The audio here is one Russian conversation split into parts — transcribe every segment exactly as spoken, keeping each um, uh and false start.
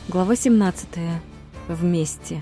Глава семнадцатая. Вместе.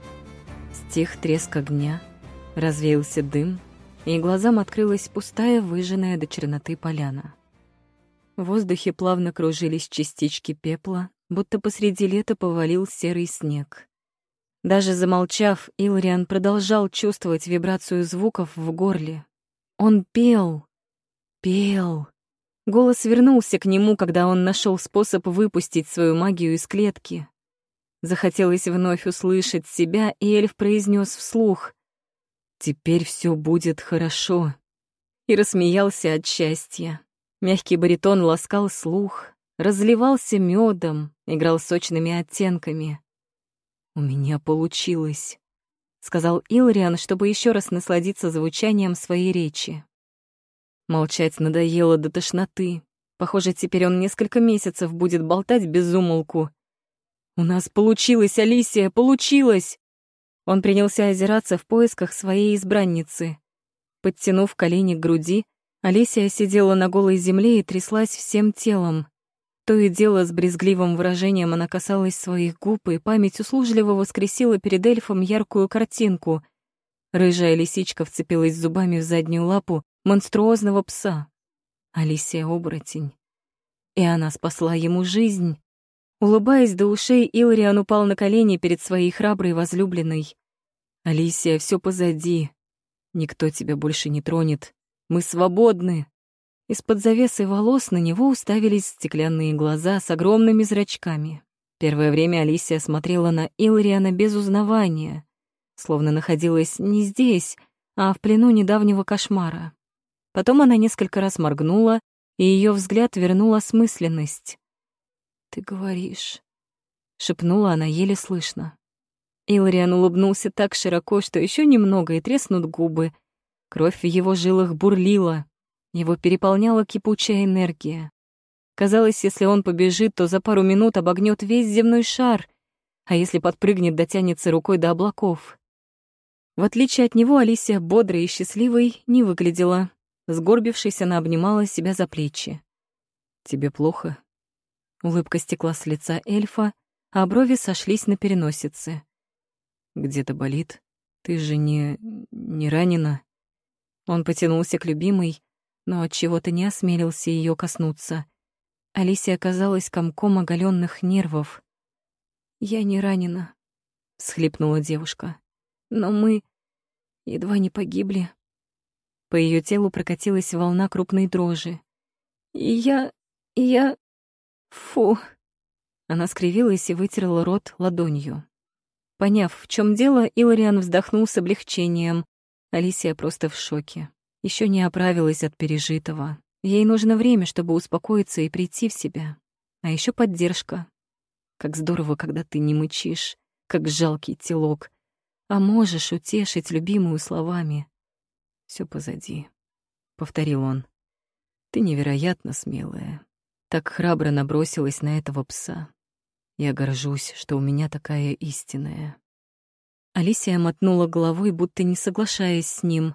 Стих треск огня, развеялся дым, и глазам открылась пустая, выжженная до черноты поляна. В воздухе плавно кружились частички пепла, будто посреди лета повалил серый снег. Даже замолчав, Илариан продолжал чувствовать вибрацию звуков в горле. Он пел, пел. Голос вернулся к нему, когда он нашел способ выпустить свою магию из клетки. Захотелось вновь услышать себя, и эльф произнес вслух: «Теперь все будет хорошо». И рассмеялся от счастья. Мягкий баритон ласкал слух, разливался медом, играл сочными оттенками. «У меня получилось», — сказал Илариан, чтобы еще раз насладиться звучанием своей речи. Молчать надоело до тошноты. Похоже, теперь он несколько месяцев будет болтать без умолку. «У нас получилось, Алисия, получилось!» Он принялся озираться в поисках своей избранницы. Подтянув колени к груди, Алисия сидела на голой земле и тряслась всем телом. То и дело с брезгливым выражением она касалась своих губ, и память услужливо воскресила перед эльфом яркую картинку. Рыжая лисичка вцепилась зубами в заднюю лапу монструозного пса. Алисия — оборотень. И она спасла ему жизнь. Улыбаясь до ушей, Илариан упал на колени перед своей храброй возлюбленной. «Алисия, все позади. Никто тебя больше не тронет. Мы свободны». Из-под завесы волос на него уставились стеклянные глаза с огромными зрачками. Первое время Алисия смотрела на Илариана без узнавания, словно находилась не здесь, а в плену недавнего кошмара. Потом она несколько раз моргнула, и ее взгляд вернул осмысленность. «Ты говоришь», — шепнула она еле слышно. Илариан улыбнулся так широко, что еще немного, и треснут губы. Кровь в его жилах бурлила, его переполняла кипучая энергия. Казалось, если он побежит, то за пару минут обогнет весь земной шар, а если подпрыгнет, дотянется рукой до облаков. В отличие от него, Алисия бодрой и счастливой не выглядела. Сгорбившись, она обнимала себя за плечи. «Тебе плохо?» Улыбка стекла с лица эльфа, а брови сошлись на переносице. «Где-то болит? Ты же не... не ранена?» Он потянулся к любимой, но отчего-то не осмелился ее коснуться. Алисия оказалась комком оголенных нервов. «Я не ранена», — всхлипнула девушка. «Но мы едва не погибли». По ее телу прокатилась волна крупной дрожи. «И я... я... фу...» Она скривилась и вытерла рот ладонью. Поняв, в чем дело, Илариан вздохнул с облегчением. Алисия просто в шоке. Еще не оправилась от пережитого. Ей нужно время, чтобы успокоиться и прийти в себя. А еще поддержка. Как здорово, когда ты не мычишь, как жалкий телок, а можешь утешить любимую словами. «Все позади», — повторил он. «Ты невероятно смелая. Так храбро набросилась на этого пса. Я горжусь, что у меня такая истинная». Алисия мотнула головой, будто не соглашаясь с ним.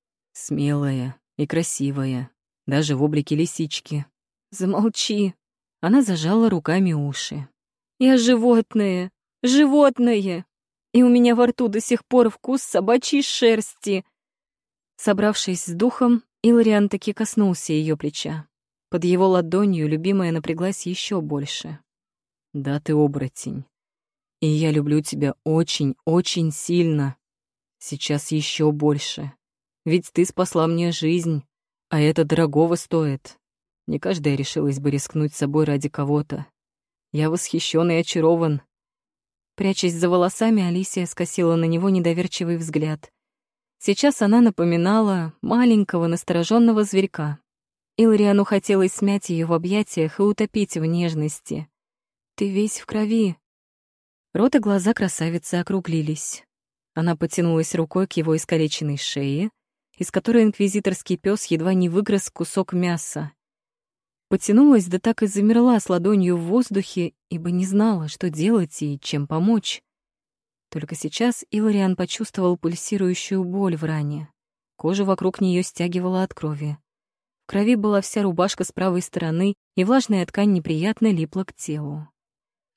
«Смелая и красивая, даже в облике лисички». «Замолчи!» Она зажала руками уши. «Я животное! Животное! И у меня во рту до сих пор вкус собачьей шерсти!» Собравшись с духом, Илариан таки коснулся ее плеча. Под его ладонью любимая напряглась еще больше. «Да, ты оборотень. И я люблю тебя очень-очень сильно. Сейчас еще больше. Ведь ты спасла мне жизнь, а это дорогого стоит. Не каждая решилась бы рискнуть собой ради кого-то. Я восхищен и очарован». Прячась за волосами, Алисия скосила на него недоверчивый взгляд. Сейчас она напоминала маленького настороженного зверька. Илариану хотелось смять ее в объятиях и утопить в нежности. «Ты весь в крови». Рот и глаза красавицы округлились. Она потянулась рукой к его искалеченной шее, из которой инквизиторский пес едва не выгрыз кусок мяса. Потянулась, да так и замерла с ладонью в воздухе, ибо не знала, что делать и чем помочь. Только сейчас Илариан почувствовал пульсирующую боль в ране. Кожа вокруг нее стягивала от крови. В крови была вся рубашка с правой стороны, и влажная ткань неприятно липла к телу.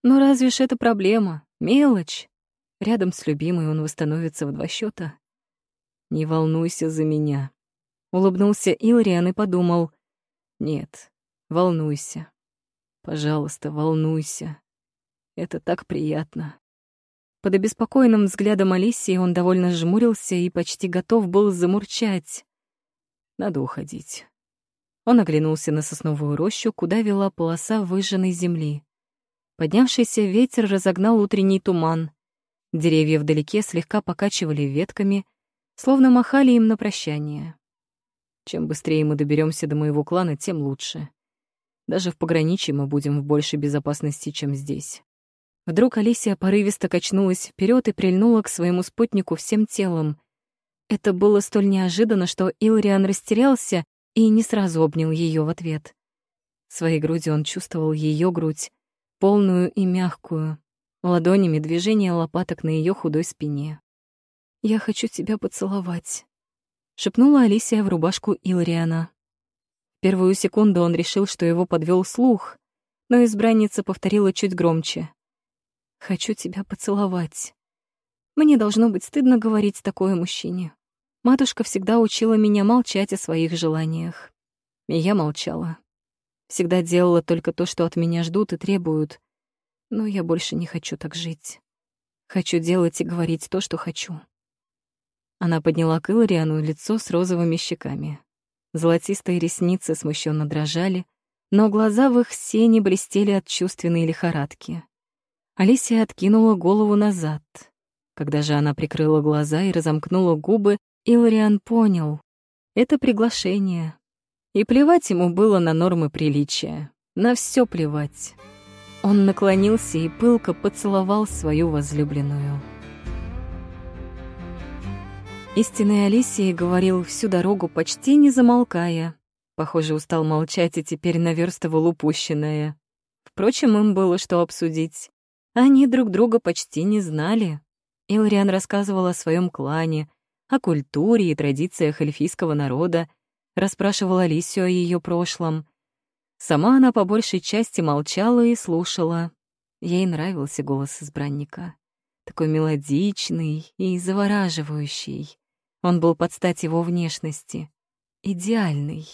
Но разве ж это проблема? Мелочь. Рядом с любимой он восстановится в два счета. «Не волнуйся за меня», — улыбнулся Илариан и подумал. «Нет, волнуйся. Пожалуйста, волнуйся. Это так приятно». Под обеспокоенным взглядом Алисии он довольно жмурился и почти готов был замурчать. «Надо уходить». Он оглянулся на сосновую рощу, куда вела полоса выжженной земли. Поднявшийся ветер разогнал утренний туман. Деревья вдалеке слегка покачивали ветками, словно махали им на прощание. Чем быстрее мы доберемся до моего клана, тем лучше. Даже в пограничье мы будем в большей безопасности, чем здесь. Вдруг Алисия порывисто качнулась вперед и прильнула к своему спутнику всем телом. Это было столь неожиданно, что Илариан растерялся и не сразу обнял ее в ответ. Своей грудью он чувствовал ее грудь, полную и мягкую, ладонями движения лопаток на ее худой спине. «Я хочу тебя поцеловать», — шепнула Алисия в рубашку Илариана. В первую секунду он решил, что его подвел слух, но избранница повторила чуть громче. «Хочу тебя поцеловать. Мне должно быть стыдно говорить такое мужчине. Матушка всегда учила меня молчать о своих желаниях. И я молчала. Всегда делала только то, что от меня ждут и требуют. Но я больше не хочу так жить. Хочу делать и говорить то, что хочу». Она подняла к Илариану лицо с розовыми щеками. Золотистые ресницы смущенно дрожали, но глаза в их сене блестели от чувственной лихорадки. Алисия откинула голову назад. Когда же она прикрыла глаза и разомкнула губы, Илариан понял — это приглашение. И плевать ему было на нормы приличия. На всё плевать. Он наклонился и пылко поцеловал свою возлюбленную. Истинный Алисии говорил всю дорогу, почти не замолкая. Похоже, устал молчать и теперь наверстывал упущенное. Впрочем, им было что обсудить. Они друг друга почти не знали. Илариан рассказывал о своем клане, о культуре и традициях эльфийского народа, расспрашивал Алисию о ее прошлом. Сама она по большей части молчала и слушала. Ей нравился голос избранника. Такой мелодичный и завораживающий. Он был под стать его внешности. Идеальный.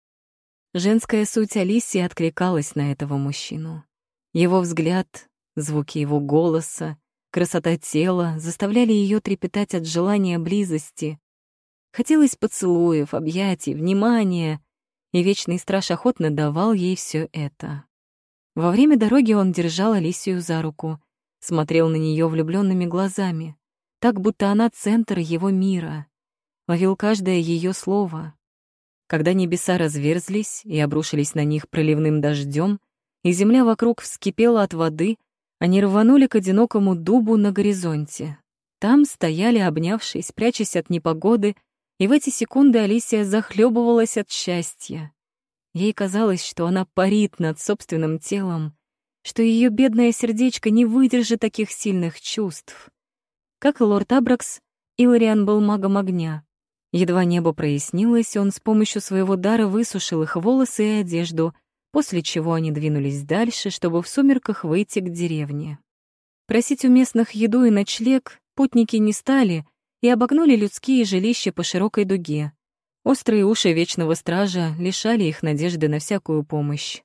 Женская суть Алисии откликалась на этого мужчину. Его взгляд, звуки его голоса, красота тела заставляли ее трепетать от желания близости. Хотелось поцелуев, объятий, внимания, и вечный страж охотно давал ей все это. Во время дороги он держал Алисию за руку, смотрел на нее влюбленными глазами, так будто она центр его мира, ловил каждое ее слово. Когда небеса разверзлись и обрушились на них проливным дождем, и земля вокруг вскипела от воды, они рванули к одинокому дубу на горизонте. Там стояли, обнявшись, прячась от непогоды, и в эти секунды Алисия захлебывалась от счастья. Ей казалось, что она парит над собственным телом, что ее бедное сердечко не выдержит таких сильных чувств. Как и лорд Абракс, Илариан был магом огня. Едва небо прояснилось, он с помощью своего дара высушил их волосы и одежду, после чего они двинулись дальше, чтобы в сумерках выйти к деревне. Просить у местных еду и ночлег путники не стали и обогнули людские жилища по широкой дуге. Острые уши вечного стража лишали их надежды на всякую помощь.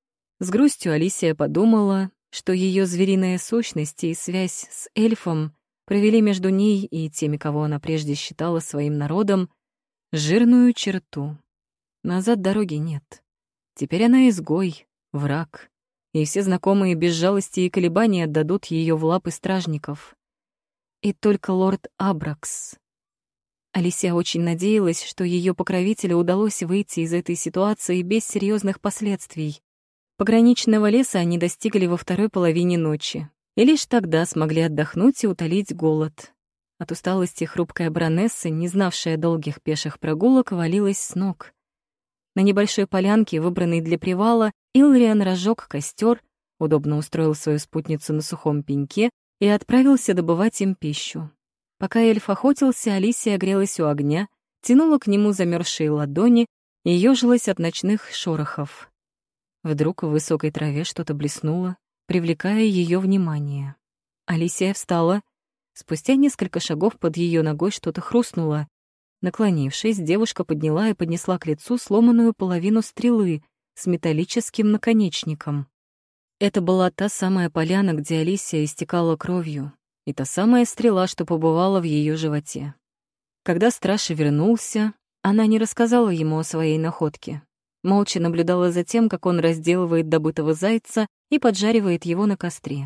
С грустью Алисия подумала, что ее звериная сущность и связь с эльфом провели между ней и теми, кого она прежде считала своим народом, жирную черту. Назад дороги нет. Теперь она изгой, враг, и все знакомые без жалости и колебаний отдадут ее в лапы стражников. И только лорд Абракс. Алисия очень надеялась, что ее покровителю удалось выйти из этой ситуации без серьезных последствий. Пограничного леса они достигли во второй половине ночи, и лишь тогда смогли отдохнуть и утолить голод. От усталости хрупкая баронесса, не знавшая долгих пеших прогулок, валилась с ног. На небольшой полянке, выбранной для привала, Илариан разжег костер, удобно устроил свою спутницу на сухом пеньке и отправился добывать им пищу. Пока эльф охотился, Алисия грелась у огня, тянула к нему замерзшие ладони и ёжилась от ночных шорохов. Вдруг в высокой траве что-то блеснуло, привлекая ее внимание. Алисия встала. Спустя несколько шагов под ее ногой что-то хрустнуло. Наклонившись, девушка подняла и поднесла к лицу сломанную половину стрелы с металлическим наконечником. Это была та самая поляна, где Алисия истекала кровью, и та самая стрела, что побывала в ее животе. Когда страж вернулся, она не рассказала ему о своей находке. Молча наблюдала за тем, как он разделывает добытого зайца и поджаривает его на костре.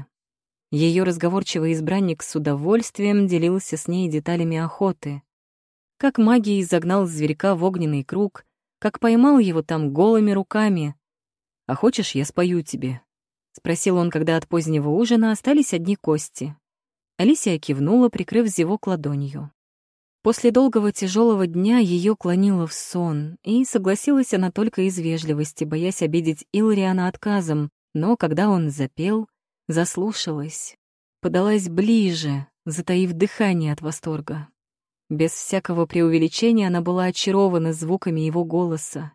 Ее разговорчивый избранник с удовольствием делился с ней деталями охоты. Как магией загнал зверька в огненный круг, как поймал его там голыми руками. «А хочешь, я спою тебе?» — спросил он, когда от позднего ужина остались одни кости. Алисия кивнула, прикрыв зевок ладонью. После долгого тяжелого дня ее клонило в сон, и согласилась она только из вежливости, боясь обидеть Илриана отказом, но когда он запел, заслушалась, подалась ближе, затаив дыхание от восторга. Без всякого преувеличения она была очарована звуками его голоса.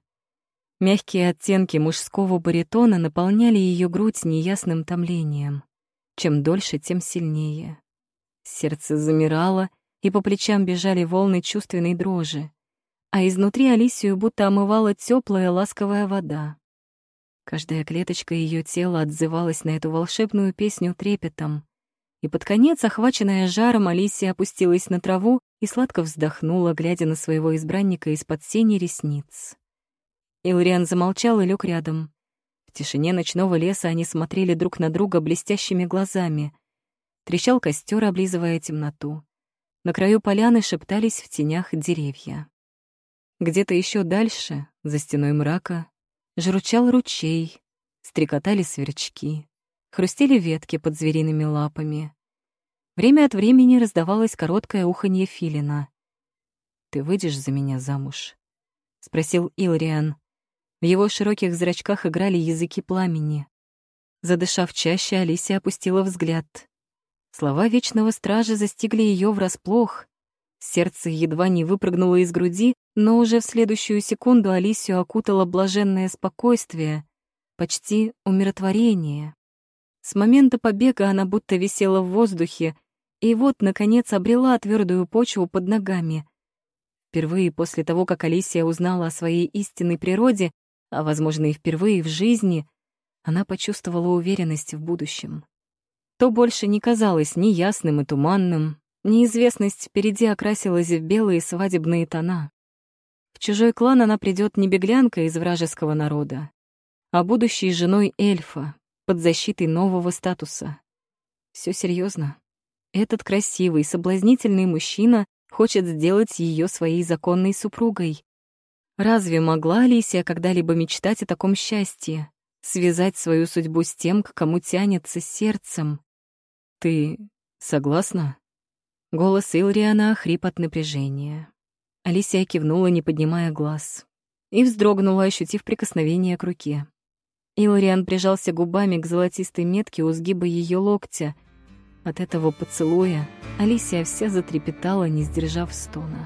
Мягкие оттенки мужского баритона наполняли ее грудь неясным томлением. Чем дольше, тем сильнее. Сердце замирало, и по плечам бежали волны чувственной дрожи, а изнутри Алисию будто омывала теплая ласковая вода. Каждая клеточка ее тела отзывалась на эту волшебную песню трепетом, и под конец, охваченная жаром, Алисия опустилась на траву и сладко вздохнула, глядя на своего избранника из-под сени ресниц. Илриан замолчал и лег рядом. В тишине ночного леса они смотрели друг на друга блестящими глазами. Трещал костер, облизывая темноту. На краю поляны шептались в тенях деревья. Где-то еще дальше, за стеной мрака, журчал ручей, стрекотали сверчки, хрустели ветки под звериными лапами. Время от времени раздавалось короткое уханье филина. «Ты выйдешь за меня замуж?» — спросил Илриан. В его широких зрачках играли языки пламени. Задышав чаще, Алисия опустила взгляд. Слова вечного стража застигли ее врасплох. Сердце едва не выпрыгнуло из груди, но уже в следующую секунду Алисию окутало блаженное спокойствие, почти умиротворение. С момента побега она будто висела в воздухе, и вот, наконец, обрела твердую почву под ногами. Впервые после того, как Алисия узнала о своей истинной природе, а, возможно, и впервые в жизни, она почувствовала уверенность в будущем. То больше не казалось ни ясным и туманным, неизвестность впереди окрасилась в белые свадебные тона. В чужой клан она придет не беглянкой из вражеского народа, а будущей женой эльфа, под защитой нового статуса. Все серьезно. Этот красивый, соблазнительный мужчина хочет сделать ее своей законной супругой. Разве могла Алисия когда-либо мечтать о таком счастье, связать свою судьбу с тем, к кому тянется сердцем? «Ты согласна?» Голос Илриана охрип от напряжения. Алисия кивнула, не поднимая глаз, и вздрогнула, ощутив прикосновение к руке. Илриан прижался губами к золотистой метке у сгиба ее локтя. От этого поцелуя Алисия вся затрепетала, не сдержав стона.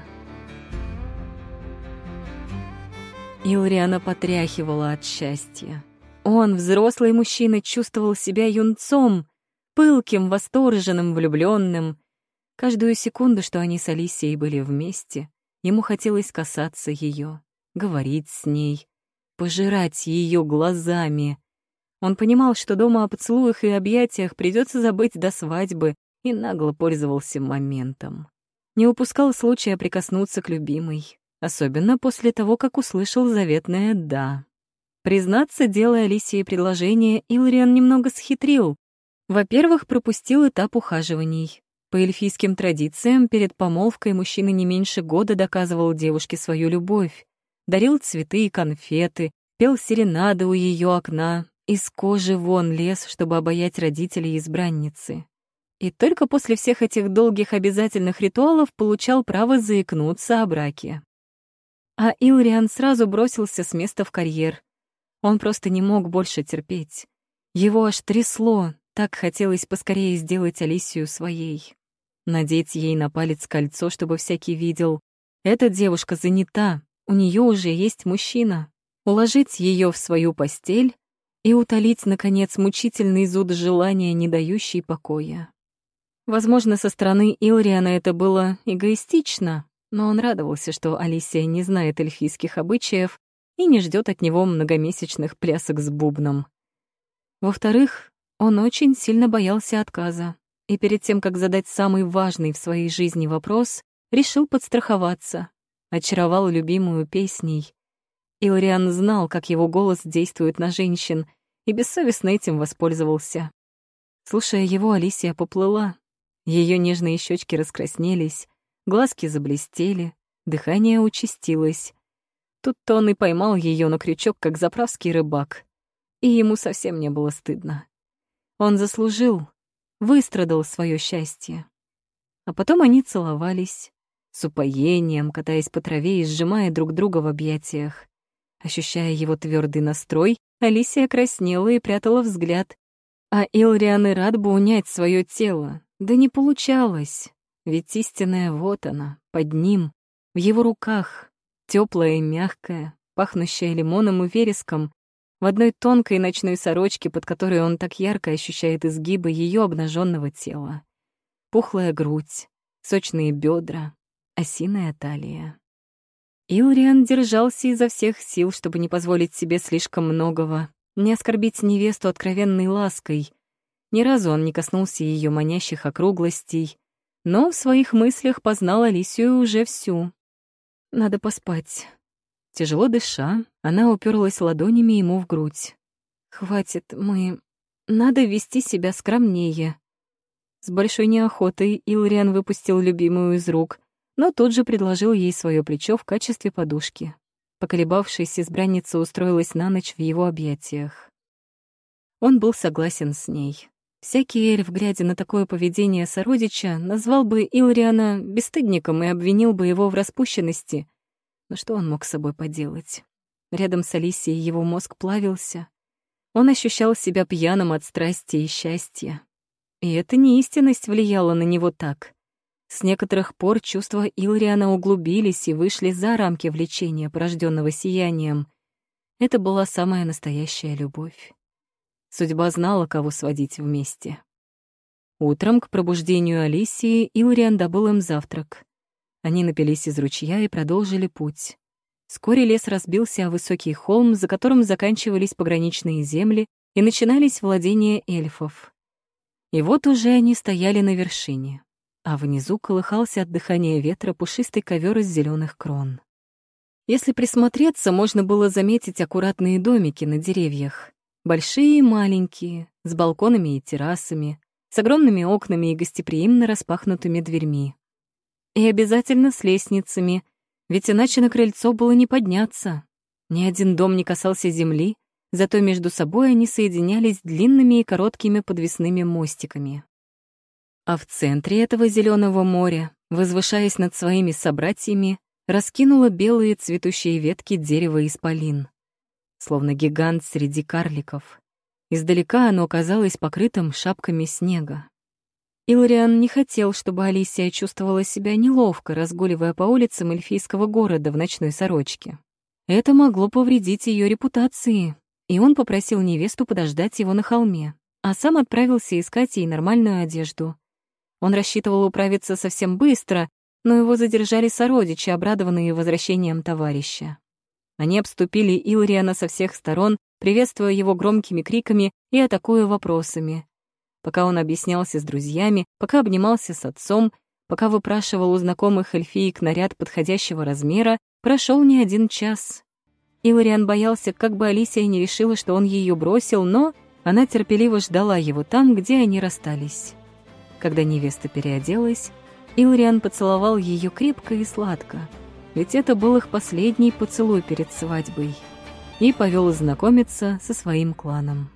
Илриана потряхивала от счастья. Он, взрослый мужчина, чувствовал себя юнцом, пылким, восторженным, влюбленным. Каждую секунду, что они с Алисией были вместе, ему хотелось касаться ее, говорить с ней, пожирать ее глазами. Он понимал, что дома о поцелуях и объятиях придется забыть до свадьбы, и нагло пользовался моментом. Не упускал случая прикоснуться к любимой, особенно после того, как услышал заветное «да». Признаться, делая Алисии предложение, Илриан немного схитрил. Во-первых, пропустил этап ухаживаний. По эльфийским традициям, перед помолвкой мужчина не меньше года доказывал девушке свою любовь, дарил цветы и конфеты, пел серенады у ее окна, из кожи вон лез, чтобы обаять родителей избранницы. И только после всех этих долгих обязательных ритуалов получал право заикнуться о браке. А Илриан сразу бросился с места в карьер. Он просто не мог больше терпеть. Его аж трясло, так хотелось поскорее сделать Алисию своей. Надеть ей на палец кольцо, чтобы всякий видел. Эта девушка занята, у нее уже есть мужчина. Уложить ее в свою постель и утолить, наконец, мучительный зуд желания, не дающий покоя. Возможно, со стороны Илриана это было эгоистично, но он радовался, что Алисия не знает эльфийских обычаев и не ждет от него многомесячных плясок с бубном. Во-вторых, он очень сильно боялся отказа, и перед тем, как задать самый важный в своей жизни вопрос, решил подстраховаться, очаровал любимую песней. Илриан знал, как его голос действует на женщин, и бессовестно этим воспользовался. Слушая его, Алисия поплыла. Ее нежные щечки раскраснелись, глазки заблестели, дыхание участилось. Тут-то он и поймал ее на крючок, как заправский рыбак. И ему совсем не было стыдно. Он заслужил, выстрадал свое счастье. А потом они целовались, с упоением, катаясь по траве и сжимая друг друга в объятиях. Ощущая его твердый настрой, Алисия краснела и прятала взгляд. А Илриан и рад бы унять свое тело. Да не получалось, ведь истинная вот она, под ним, в его руках, теплая и мягкая, пахнущая лимоном и вереском, в одной тонкой ночной сорочке, под которой он так ярко ощущает изгибы ее обнаженного тела. Пухлая грудь, сочные бедра, осиная талия. Илриан держался изо всех сил, чтобы не позволить себе слишком многого, не оскорбить невесту откровенной лаской. Ни разу он не коснулся ее манящих округлостей, но в своих мыслях познал Алисию уже всю. «Надо поспать». Тяжело дыша, она уперлась ладонями ему в грудь. «Хватит, мы... Надо вести себя скромнее». С большой неохотой Илриан выпустил любимую из рук, но тут же предложил ей свое плечо в качестве подушки. Поколебавшись, избранница устроилась на ночь в его объятиях. Он был согласен с ней. Всякий эльф, глядя на такое поведение сородича, назвал бы Илриана бесстыдником и обвинил бы его в распущенности. Но что он мог с собой поделать? Рядом с Алисией его мозг плавился. Он ощущал себя пьяным от страсти и счастья. И эта неистинность влияла на него так. С некоторых пор чувства Илриана углубились и вышли за рамки влечения, порожденного сиянием. Это была самая настоящая любовь. Судьба знала, кого сводить вместе. Утром к пробуждению Алисии Илриан добыл им завтрак. Они напились из ручья и продолжили путь. Вскоре лес разбился о высокий холм, за которым заканчивались пограничные земли и начинались владения эльфов. И вот уже они стояли на вершине, а внизу колыхался от дыхания ветра пушистый ковер из зеленых крон. Если присмотреться, можно было заметить аккуратные домики на деревьях. Большие и маленькие, с балконами и террасами, с огромными окнами и гостеприимно распахнутыми дверьми. И обязательно с лестницами, ведь иначе на крыльцо было не подняться. Ни один дом не касался земли, зато между собой они соединялись длинными и короткими подвесными мостиками. А в центре этого зеленого моря, возвышаясь над своими собратьями, раскинуло белые цветущие ветки дерева исполин. Словно гигант среди карликов. Издалека оно казалось покрытым шапками снега. Илриан не хотел, чтобы Алисия чувствовала себя неловко, разгуливая по улицам эльфийского города в ночной сорочке. Это могло повредить ее репутации, и он попросил невесту подождать его на холме, а сам отправился искать ей нормальную одежду. Он рассчитывал управиться совсем быстро, но его задержали сородичи, обрадованные возвращением товарища. Они обступили Илриана со всех сторон, приветствуя его громкими криками и атакуя вопросами. Пока он объяснялся с друзьями, пока обнимался с отцом, пока выпрашивал у знакомых эльфиек наряд подходящего размера, прошел не один час. Илриан боялся, как бы Алисия не решила, что он ее бросил, но она терпеливо ждала его там, где они расстались. Когда невеста переоделась, Илриан поцеловал ее крепко и сладко, ведь это был их последний поцелуй перед свадьбой, и повел знакомиться со своим кланом.